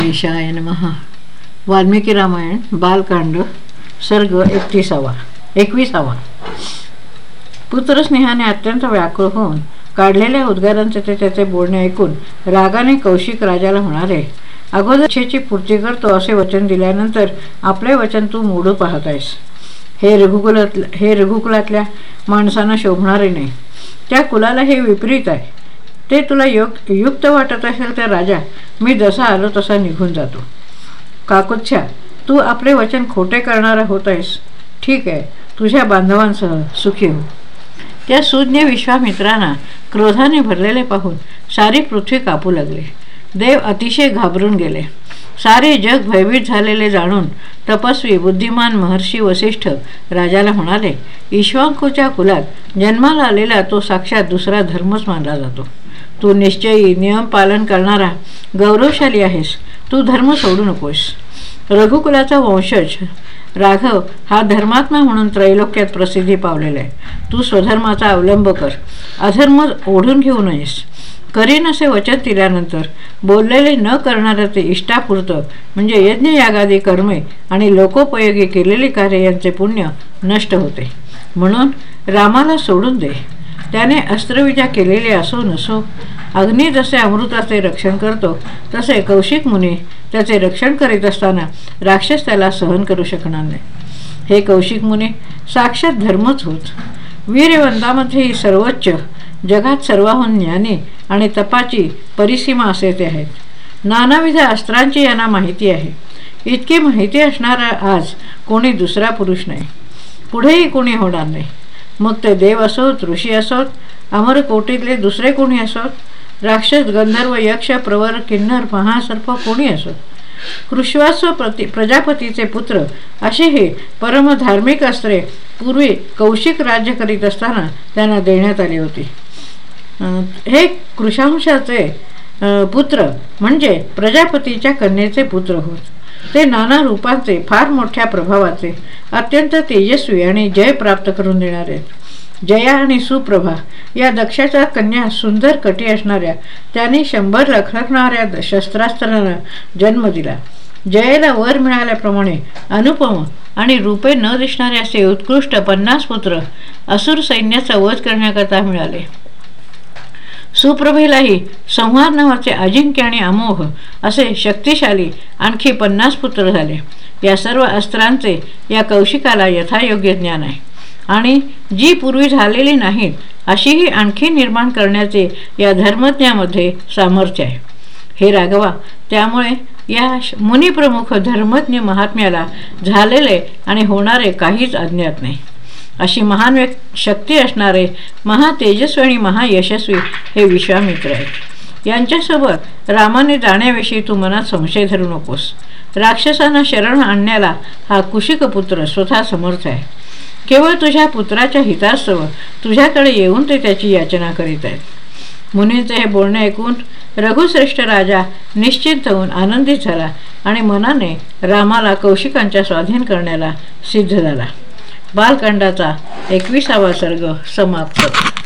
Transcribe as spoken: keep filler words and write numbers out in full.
ईशाय नमः. वाल्मिकी रामायण बालकांड सर्ग एकतीसावा एकविसावा. पुत्रस्नेहाने अत्यंत व्याकुळ होऊन काढलेल्या उद्गारांचे ते त्याचे बोलणे ऐकून रागाने कौशिक राजाला म्हणाले, अगोदर इच्छेची पूर्ती करतो असे वचन दिल्यानंतर आपले वचन तू मोडू पाहत आहेस. हे रघुकुलात हे रघुकुलातल्या माणसांना शोभणारे नाही. त्या कुलाला हे विपरीत आहे. ते तुला योग युक्त वाटत असेल तर राजा, मी जसा आलो तसा निघून जातो. काकुत्स्या, तू आपले वचन खोटे करणारा होत आहेस. ठीक आहे, तुझ्या बांधवांसह सुखी हो. त्या सुज्ञ विश्वामित्रांना क्रोधाने भरलेले पाहून सारी पृथ्वी कापू लागली. देव अतिशय घाबरून गेले. सारे जग भयभीत झालेले जाणून तपस्वी बुद्धिमान महर्षी वसिष्ठ राजाला म्हणाले, इक्ष्वाकूच्या कुलात जन्माला आलेला तो साक्षात दुसरा धर्मच मानला जातो. तू निश्चयी नियम पालन करणारा गौरवशाली आहेस. तू धर्म सोडू नकोस. रघुकुलाचा वंशज राघव हा धर्मात्मा म्हणून त्रैलोक्यात प्रसिद्धी पावलेला आहे. तू स्वधर्माचा अवलंब कर. अधर्म ओढून घेऊ नयेस. करीन असे वचन दिल्यानंतर बोललेले न करणारे ते इष्टापुरतं म्हणजे यज्ञयागादी कर्मे आणि लोकोपयोगी केलेली कार्य यांचे पुण्य नष्ट होते. म्हणून रामाला सोडून दे. त्याने अस्त्रविजा केलेली असो नसो, अग्नी जसे अमृताचे रक्षण करतो तसे कौशिक मुनी त्याचे रक्षण करीत असताना राक्षस त्याला सहन करू शकणार नाही. हे कौशिक मुनी साक्षात धर्मच होत. वीरवंतामध्येही सर्वोच्च, जगात सर्वाहून ज्ञानी आणि तपाची परिसीमा असे ते आहेत. नानाविध अस्त्रांची यांना माहिती आहे. इतकी माहिती असणारा आज कोणी दुसरा पुरुष नाही, पुढेही कोणी होणार नाही. मग ते देव असोत, ऋषी असोत, अमरकोटीतले दुसरे कोणी असोत, राक्षस, गंधर्व, यक्ष, प्रवर, किन्नर, महासर्प कोणी असोत. कृष्वास्व प्रति प्रजापतीचे पुत्र असे हे परमधार्मिक अस्त्रे पूर्वी कौशिक राज्य करीत असताना त्यांना देण्यात आली होती. हे कृशांशाचे पुत्र म्हणजे प्रजापतीच्या कन्येचे पुत्र होत. ते नाना रूपांचे, फार मोठ्या प्रभावाचे, अत्यंत तेजस्वी आणि जय प्राप्त करून देणारे. जया आणि सुप्रभा या दक्षाच्या कन्या सुंदर कटी असणाऱ्या त्याने शंभर लखलखणाऱ्या शस्त्रास्त्रांना जन्म दिला. जयेला वर मिळाल्याप्रमाणे अनुपम आणि रूपे न दिसणारे असे उत्कृष्ट पन्नास पुत्र असुर सैन्याचा वध करण्याकरता मिळाले. सुप्रभेलाही संहार नावाचे अजिंक्य आणि अमोघ असे शक्तिशाली आणखी पन्नास पुत्र झाले. या सर्व अस्त्रांचे या कौशिकाला यथायोग्य ज्ञान आहे आणि जी पूर्वी झालेली नाहीत अशीही आणखी निर्माण करण्याचे या धर्मज्ञामध्ये सामर्थ्य आहे. हे राघवा, त्यामुळे या मुनिप्रमुख धर्मज्ञ महात्म्याला झालेले आणि होणारे काहीच अज्ञात नाही. अशी महान शक्ती असणारे महातेजस्वी आणि महायशस्वी हे विश्वामित्र आहेत. यांच्यासोबत रामाने जाण्याविषयी तू मनात संशय धरू नकोस. राक्षसांना शरण आणण्याला हा कुशिकपुत्र स्वतः समर्थ आहे. केवळ तुझ्या पुत्राच्या हितास्तव तुझ्याकडे येऊन ते त्याची याचना करीत आहेत. मुनींचे हे बोलणे ऐकून रघुश्रेष्ठ राजा निश्चिंत होऊन आनंदित झाला आणि मनाने रामाला कौशिकांच्या स्वाधीन करण्याला सिद्ध झाला. बालकांडाचा एकविसावा सर्ग समाप्त.